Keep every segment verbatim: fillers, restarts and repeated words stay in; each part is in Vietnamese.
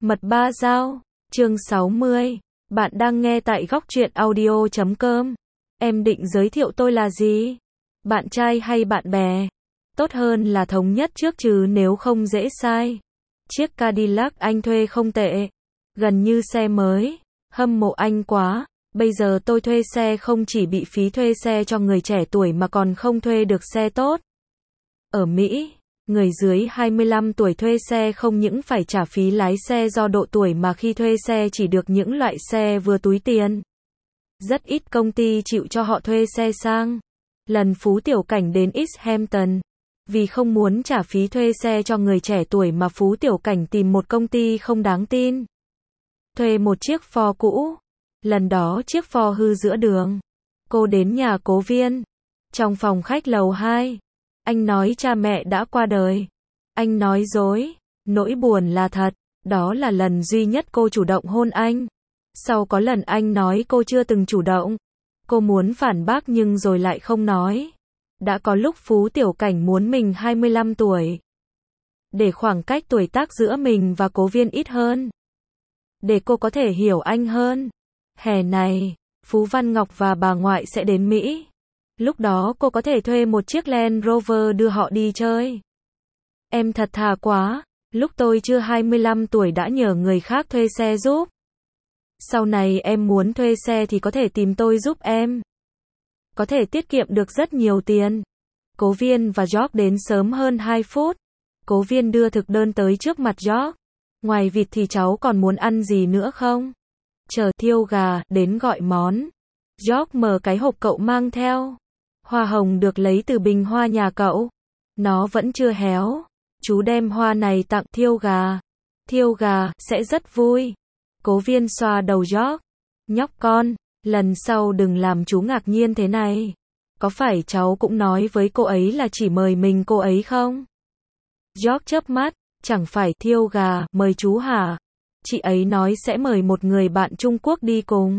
Mật ba dao, chương sáu mươi. Bạn đang nghe tại góc truyện audio chấm com. Em định giới thiệu tôi là gì? Bạn trai hay bạn bè? Tốt hơn là thống nhất trước chứ nếu không dễ sai. Chiếc Cadillac anh thuê không tệ. Gần như xe mới. Hâm mộ anh quá. Bây giờ tôi thuê xe không chỉ bị phí thuê xe cho người trẻ tuổi mà còn không thuê được xe tốt. Ở Mỹ, người dưới hai mươi lăm tuổi thuê xe không những phải trả phí lái xe do độ tuổi mà khi thuê xe chỉ được những loại xe vừa túi tiền. Rất ít công ty chịu cho họ thuê xe sang. Lần Phú Tiểu Cảnh đến East Hampton, vì không muốn trả phí thuê xe cho người trẻ tuổi mà Phú Tiểu Cảnh tìm một công ty không đáng tin. Thuê một chiếc Ford cũ. Lần đó chiếc Ford hư giữa đường. Cô đến nhà Cố Viên. Trong phòng khách lầu hai. Anh nói cha mẹ đã qua đời. Anh nói dối. Nỗi buồn là thật. Đó là lần duy nhất cô chủ động hôn anh. Sau có lần anh nói cô chưa từng chủ động. Cô muốn phản bác nhưng rồi lại không nói. Đã có lúc Phú Tiểu Cảnh muốn mình hai mươi lăm tuổi. Để khoảng cách tuổi tác giữa mình và Cố Viên ít hơn. Để cô có thể hiểu anh hơn. Hè này, Phú Văn Ngọc và bà ngoại sẽ đến Mỹ. Lúc đó cô có thể thuê một chiếc Land Rover đưa họ đi chơi. Em thật thà quá, lúc tôi chưa hai mươi lăm tuổi đã nhờ người khác thuê xe giúp. Sau này em muốn thuê xe thì có thể tìm tôi giúp em. Có thể tiết kiệm được rất nhiều tiền. Cố Viên và George đến sớm hơn hai phút. Cố Viên đưa thực đơn tới trước mặt George. Ngoài vịt thì cháu còn muốn ăn gì nữa không? Chờ thiêu gà, đến gọi món. George mở cái hộp cậu mang theo. Hoa hồng được lấy từ bình hoa nhà cậu. Nó vẫn chưa héo. Chú đem hoa này tặng thiêu gà. Thiêu gà, sẽ rất vui. Cố Viên xoa đầu George. Nhóc con, lần sau đừng làm chú ngạc nhiên thế này. Có phải cháu cũng nói với cô ấy là chỉ mời mình cô ấy không? George chớp mắt, chẳng phải thiêu gà, mời chú hả? Chị ấy nói sẽ mời một người bạn Trung Quốc đi cùng.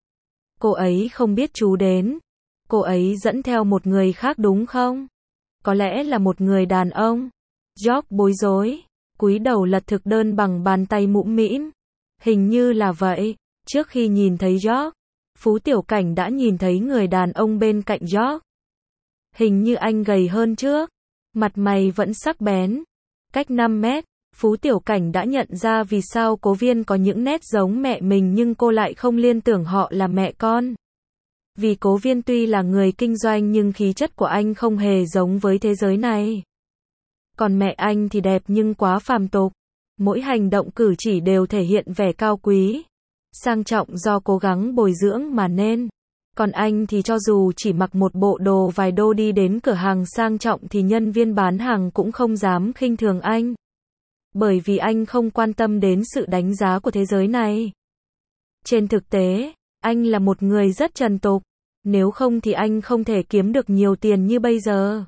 Cô ấy không biết chú đến. Cô ấy dẫn theo một người khác đúng không? Có lẽ là một người đàn ông. George bối rối, cúi đầu lật thực đơn bằng bàn tay mũm mĩm. Hình như là vậy. Trước khi nhìn thấy George, Phú Tiểu Cảnh đã nhìn thấy người đàn ông bên cạnh George. Hình như anh gầy hơn trước. Mặt mày vẫn sắc bén. Cách năm mét, Phú Tiểu Cảnh đã nhận ra vì sao Cố Viên có những nét giống mẹ mình nhưng cô lại không liên tưởng họ là mẹ con. Vì Cố Viên tuy là người kinh doanh nhưng khí chất của anh không hề giống với thế giới này. Còn mẹ anh thì đẹp nhưng quá phàm tục. Mỗi hành động cử chỉ đều thể hiện vẻ cao quý, sang trọng do cố gắng bồi dưỡng mà nên. Còn anh thì cho dù chỉ mặc một bộ đồ vài đô đi đến cửa hàng sang trọng thì nhân viên bán hàng cũng không dám khinh thường anh. Bởi vì anh không quan tâm đến sự đánh giá của thế giới này. Trên thực tế, anh là một người rất trần tục. Nếu không thì anh không thể kiếm được nhiều tiền như bây giờ.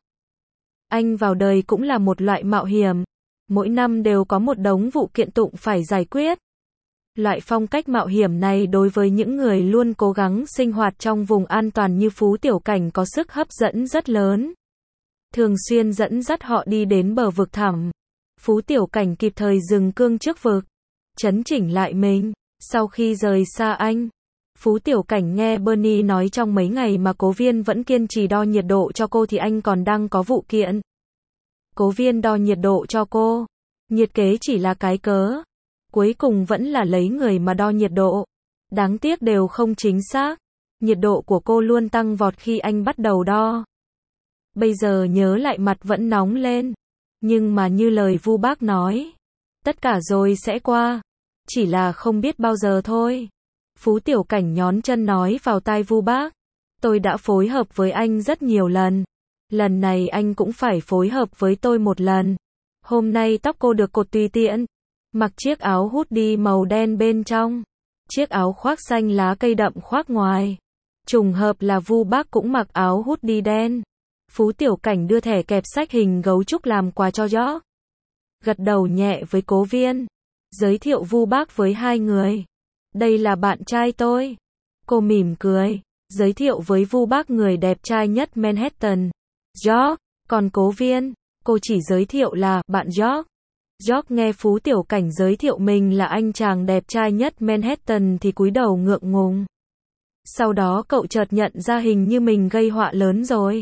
Anh vào đời cũng là một loại mạo hiểm. Mỗi năm đều có một đống vụ kiện tụng phải giải quyết. Loại phong cách mạo hiểm này đối với những người luôn cố gắng sinh hoạt trong vùng an toàn như Phú Tiểu Cảnh có sức hấp dẫn rất lớn. Thường xuyên dẫn dắt họ đi đến bờ vực thẳm. Phú Tiểu Cảnh kịp thời dừng cương trước vực. Chấn chỉnh lại mình. Sau khi rời xa anh, Phú Tiểu Cảnh nghe Bernie nói trong mấy ngày mà Cố Viên vẫn kiên trì đo nhiệt độ cho cô thì anh còn đang có vụ kiện. Cố Viên đo nhiệt độ cho cô. Nhiệt kế chỉ là cái cớ. Cuối cùng vẫn là lấy người mà đo nhiệt độ. Đáng tiếc đều không chính xác. Nhiệt độ của cô luôn tăng vọt khi anh bắt đầu đo. Bây giờ nhớ lại mặt vẫn nóng lên. Nhưng mà như lời Vu Bác nói, tất cả rồi sẽ qua. Chỉ là không biết bao giờ thôi. Phú Tiểu Cảnh nhón chân nói vào tai Vu Bác. Tôi đã phối hợp với anh rất nhiều lần. Lần này anh cũng phải phối hợp với tôi một lần. Hôm nay tóc cô được cột tùy tiện. Mặc chiếc áo hoodie màu đen bên trong. Chiếc áo khoác xanh lá cây đậm khoác ngoài. Trùng hợp là Vu Bác cũng mặc áo hoodie đen. Phú Tiểu Cảnh đưa thẻ kẹp sách hình gấu trúc làm quà cho George. Gật đầu nhẹ với Cố Viên. Giới thiệu Vu Bác với hai người. Đây là bạn trai tôi. Cô mỉm cười. Giới thiệu với Vu Bác người đẹp trai nhất Manhattan. George. Còn Cố Viên, cô chỉ giới thiệu là bạn George. George nghe Phú Tiểu Cảnh giới thiệu mình là anh chàng đẹp trai nhất Manhattan thì cúi đầu ngượng ngùng. Sau đó cậu chợt nhận ra hình như mình gây họa lớn rồi.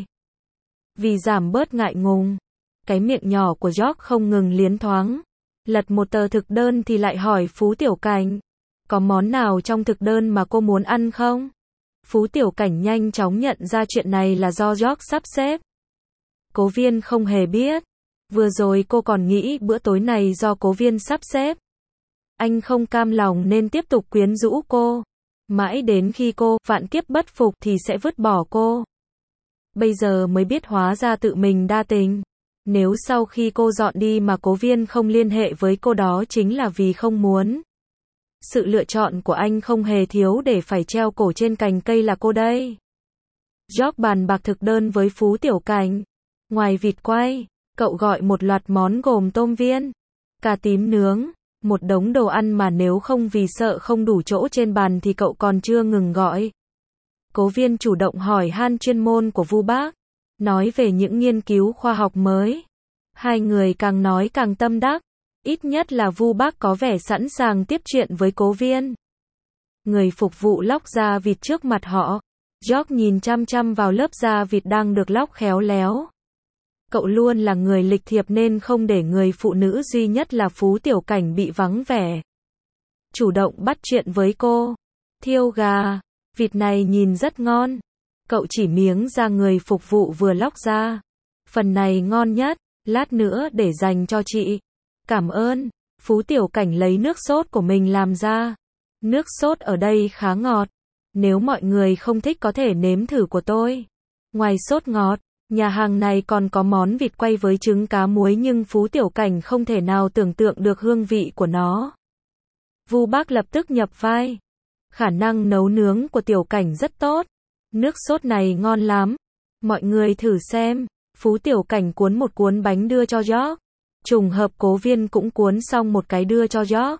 Vì giảm bớt ngại ngùng, cái miệng nhỏ của George không ngừng liến thoáng. Lật một tờ thực đơn thì lại hỏi Phú Tiểu Cảnh, có món nào trong thực đơn mà cô muốn ăn không? Phú Tiểu Cảnh nhanh chóng nhận ra chuyện này là do George sắp xếp. Cố Viên không hề biết. Vừa rồi cô còn nghĩ bữa tối này do Cố Viên sắp xếp. Anh không cam lòng nên tiếp tục quyến rũ cô. Mãi đến khi cô vạn kiếp bất phục thì sẽ vứt bỏ cô. Bây giờ mới biết hóa ra tự mình đa tình. Nếu sau khi cô dọn đi mà Cố Viên không liên hệ với cô đó chính là vì không muốn. Sự lựa chọn của anh không hề thiếu để phải treo cổ trên cành cây là cô đây. George bàn bạc thực đơn với Phú Tiểu Cảnh. Ngoài vịt quay, cậu gọi một loạt món gồm tôm viên, cà tím nướng, một đống đồ ăn mà nếu không vì sợ không đủ chỗ trên bàn thì cậu còn chưa ngừng gọi. Cố Viên chủ động hỏi han chuyên môn của Vu Bác, nói về những nghiên cứu khoa học mới. Hai người càng nói càng tâm đắc, ít nhất là Vu Bác có vẻ sẵn sàng tiếp chuyện với Cố Viên. Người phục vụ lóc da vịt trước mặt họ. George nhìn chăm chăm vào lớp da vịt đang được lóc khéo léo. Cậu luôn là người lịch thiệp nên không để người phụ nữ duy nhất là Phú Tiểu Cảnh bị vắng vẻ. Chủ động bắt chuyện với cô. Thiêu gà, vịt này nhìn rất ngon. Cậu chỉ miếng ra người phục vụ vừa lóc ra. Phần này ngon nhất, lát nữa để dành cho chị. Cảm ơn. Phú Tiểu Cảnh lấy nước sốt của mình làm ra. Nước sốt ở đây khá ngọt. Nếu mọi người không thích có thể nếm thử của tôi. Ngoài sốt ngọt, nhà hàng này còn có món vịt quay với trứng cá muối nhưng Phú Tiểu Cảnh không thể nào tưởng tượng được hương vị của nó. Vu Bác lập tức nhập vai. Khả năng nấu nướng của Tiểu Cảnh rất tốt. Nước sốt này ngon lắm. Mọi người thử xem. Phú Tiểu Cảnh cuốn một cuốn bánh đưa cho George. Trùng hợp Cố Viên cũng cuốn xong một cái đưa cho George.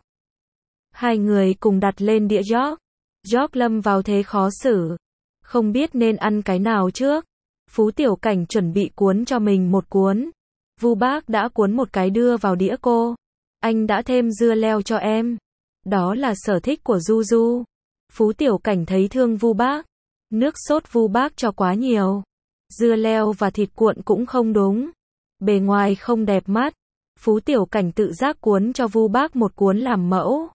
Hai người cùng đặt lên đĩa George. George lâm vào thế khó xử. Không biết nên ăn cái nào trước. Phú Tiểu Cảnh chuẩn bị cuốn cho mình một cuốn. Vu Bác đã cuốn một cái đưa vào đĩa cô. Anh đã thêm dưa leo cho em. Đó là sở thích của Du Du. Phú Tiểu Cảnh thấy thương Vu Bác. Nước sốt Vu Bác cho quá nhiều. Dưa leo và thịt cuộn cũng không đúng. Bề ngoài không đẹp mắt. Phú Tiểu Cảnh tự giác cuốn cho Vu Bác một cuốn làm mẫu.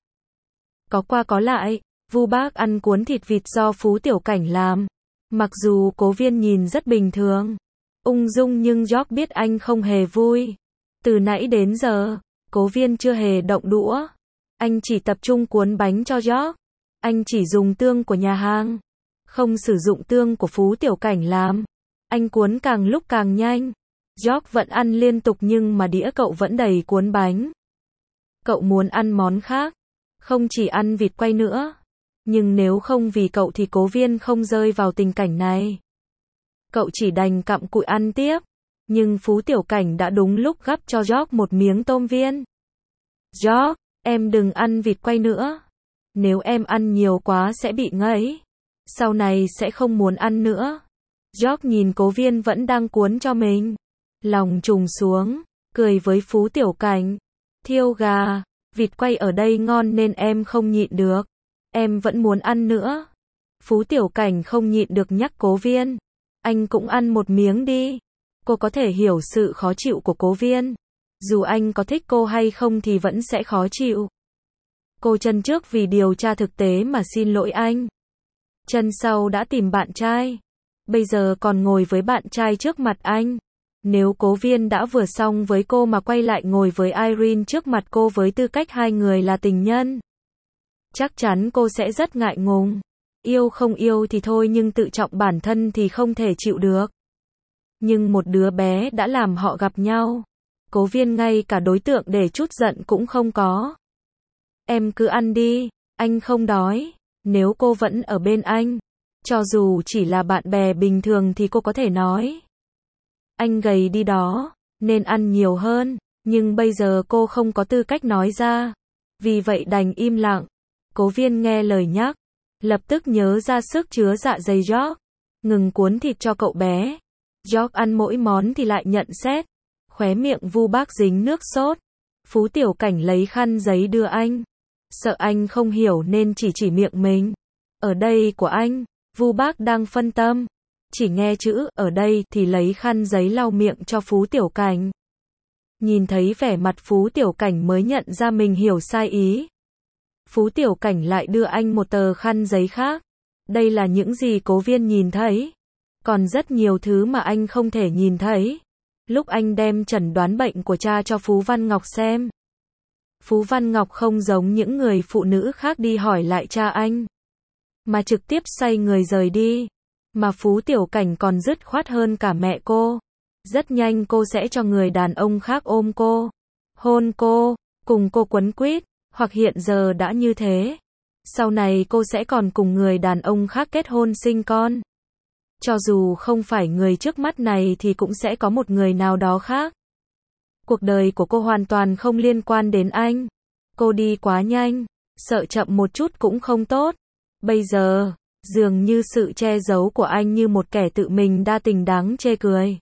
Có qua có lại, Vu Bác ăn cuốn thịt vịt do Phú Tiểu Cảnh làm. Mặc dù Cố Viên nhìn rất bình thường, ung dung nhưng George biết anh không hề vui. Từ nãy đến giờ, Cố Viên chưa hề động đũa. Anh chỉ tập trung cuốn bánh cho George. Anh chỉ dùng tương của nhà hàng, không sử dụng tương của Phú Tiểu Cảnh làm. Anh cuốn càng lúc càng nhanh. George vẫn ăn liên tục nhưng mà đĩa cậu vẫn đầy cuốn bánh. Cậu muốn ăn món khác, không chỉ ăn vịt quay nữa. Nhưng nếu không vì cậu thì Cố Viên không rơi vào tình cảnh này. Cậu chỉ đành cặm cụi ăn tiếp. Nhưng Phú Tiểu Cảnh đã đúng lúc gắp cho George một miếng tôm viên. George, em đừng ăn vịt quay nữa. Nếu em ăn nhiều quá sẽ bị ngấy. Sau này sẽ không muốn ăn nữa. George nhìn Cố Viên vẫn đang cuốn cho mình. Lòng trùng xuống, cười với Phú Tiểu Cảnh. Thiêu gà, vịt quay ở đây ngon nên em không nhịn được. Em vẫn muốn ăn nữa. Phú Tiểu Cảnh không nhịn được nhắc Cố Viên. Anh cũng ăn một miếng đi. Cô có thể hiểu sự khó chịu của Cố Viên. Dù anh có thích cô hay không thì vẫn sẽ khó chịu. Cô chân trước vì điều tra thực tế mà xin lỗi anh. Chân sau đã tìm bạn trai. Bây giờ còn ngồi với bạn trai trước mặt anh. Nếu Cố Viên đã vừa xong với cô mà quay lại ngồi với Irene trước mặt cô với tư cách hai người là tình nhân, chắc chắn cô sẽ rất ngại ngùng. Yêu không yêu thì thôi nhưng tự trọng bản thân thì không thể chịu được. Nhưng một đứa bé đã làm họ gặp nhau. Cố Viên ngay cả đối tượng để trút giận cũng không có. Em cứ ăn đi, anh không đói. Nếu cô vẫn ở bên anh, cho dù chỉ là bạn bè bình thường thì cô có thể nói. Anh gầy đi đó, nên ăn nhiều hơn. Nhưng bây giờ cô không có tư cách nói ra. Vì vậy đành im lặng. Cố Viên nghe lời nhắc, lập tức nhớ ra sức chứa dạ dày George. Ngừng cuốn thịt cho cậu bé. George ăn mỗi món thì lại nhận xét. Khóe miệng Vu Bác dính nước sốt. Phú Tiểu Cảnh lấy khăn giấy đưa anh. Sợ anh không hiểu nên chỉ chỉ miệng mình. Ở đây của anh. Vu Bác đang phân tâm. Chỉ nghe chữ ở đây thì lấy khăn giấy lau miệng cho Phú Tiểu Cảnh. Nhìn thấy vẻ mặt Phú Tiểu Cảnh mới nhận ra mình hiểu sai ý. Phú Tiểu Cảnh lại đưa anh một tờ khăn giấy khác. Đây là những gì Cố Viên nhìn thấy. Còn rất nhiều thứ mà anh không thể nhìn thấy. Lúc anh đem chẩn đoán bệnh của cha cho Phú Văn Ngọc xem. Phú Văn Ngọc không giống những người phụ nữ khác đi hỏi lại cha anh. Mà trực tiếp xoay người rời đi. Mà Phú Tiểu Cảnh còn dứt khoát hơn cả mẹ cô. Rất nhanh cô sẽ cho người đàn ông khác ôm cô. Hôn cô. Cùng cô quấn quýt. Hoặc hiện giờ đã như thế. Sau này cô sẽ còn cùng người đàn ông khác kết hôn sinh con. Cho dù không phải người trước mắt này thì cũng sẽ có một người nào đó khác. Cuộc đời của cô hoàn toàn không liên quan đến anh. Cô đi quá nhanh. Sợ chậm một chút cũng không tốt. Bây giờ, dường như sự che giấu của anh như một kẻ tự mình đa tình đáng chê cười.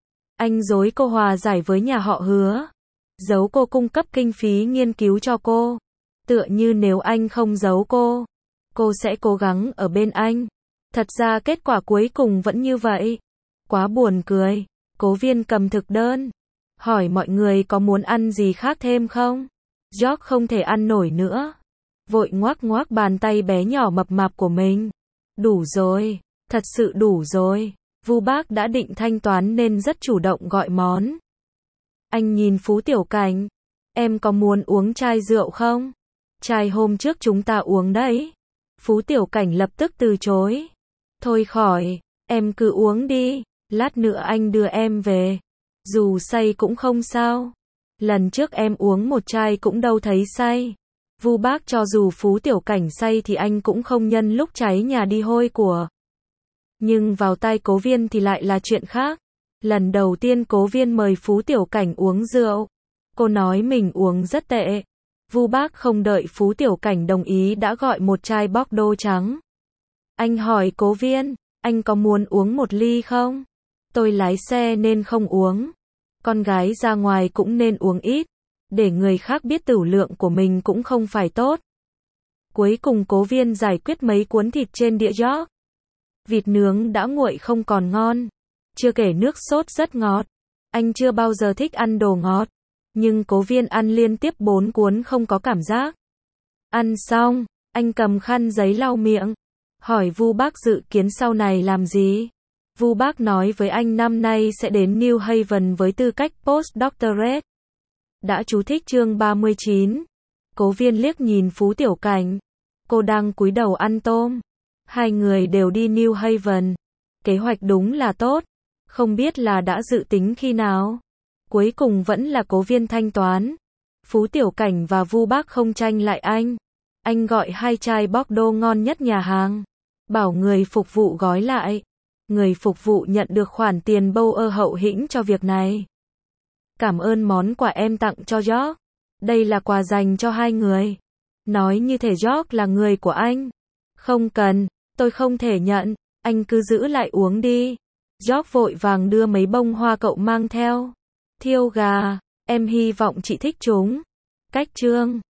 Anh dối cô hòa giải với nhà họ Hứa. Giấu cô cung cấp kinh phí nghiên cứu cho cô. Tựa như nếu anh không giấu cô, cô sẽ cố gắng ở bên anh. Thật ra kết quả cuối cùng vẫn như vậy. Quá buồn cười. Cố Viên cầm thực đơn. Hỏi mọi người có muốn ăn gì khác thêm không? George không thể ăn nổi nữa. Vội ngoác ngoác bàn tay bé nhỏ mập mạp của mình. Đủ rồi. Thật sự đủ rồi. Vu Bác đã định thanh toán nên rất chủ động gọi món. Anh nhìn Phú Tiểu Cảnh. Em có muốn uống chai rượu không? Chai hôm trước chúng ta uống đấy. Phú Tiểu Cảnh lập tức từ chối. Thôi khỏi, em cứ uống đi. Lát nữa anh đưa em về. Dù say cũng không sao. Lần trước em uống một chai cũng đâu thấy say. Vu Bác cho dù Phú Tiểu Cảnh say thì anh cũng không nhân lúc cháy nhà đi hôi của. Nhưng vào tai Cố Viên thì lại là chuyện khác. Lần đầu tiên Cố Viên mời Phú Tiểu Cảnh uống rượu. Cô nói mình uống rất tệ. Vu Bác không đợi Phú Tiểu Cảnh đồng ý đã gọi một chai Bordeaux trắng. Anh hỏi Cố Viên, anh có muốn uống một ly không? Tôi lái xe nên không uống. Con gái ra ngoài cũng nên uống ít. Để người khác biết tửu lượng của mình cũng không phải tốt. Cuối cùng Cố Viên giải quyết mấy cuốn thịt trên đĩa gióc. Vịt nướng đã nguội không còn ngon. Chưa kể nước sốt rất ngọt. Anh chưa bao giờ thích ăn đồ ngọt. Nhưng Cố Viên ăn liên tiếp bốn cuốn không có cảm giác. Ăn xong, anh cầm khăn giấy lau miệng. Hỏi Vu Bác dự kiến sau này làm gì? Vu Bác nói với anh năm nay sẽ đến New Haven với tư cách postdoctorate. Đã chú thích chương ba mươi chín. Cố Viên liếc nhìn Phú Tiểu Cảnh. Cô đang cúi đầu ăn tôm. Hai người đều đi New Haven. Kế hoạch đúng là tốt. Không biết là đã dự tính khi nào. Cuối cùng vẫn là Cố Viên thanh toán. Phú Tiểu Cảnh và Vu Bác không tranh lại anh. Anh gọi hai chai Bordeaux ngon nhất nhà hàng. Bảo người phục vụ gói lại. Người phục vụ nhận được khoản tiền bâu ơ hậu hĩnh cho việc này. Cảm ơn món quà em tặng cho George. Đây là quà dành cho hai người. Nói như thể George là người của anh. Không cần, tôi không thể nhận. Anh cứ giữ lại uống đi. George vội vàng đưa mấy bông hoa cậu mang theo. Thiêu gà, em hy vọng chị thích chúng. Cách chương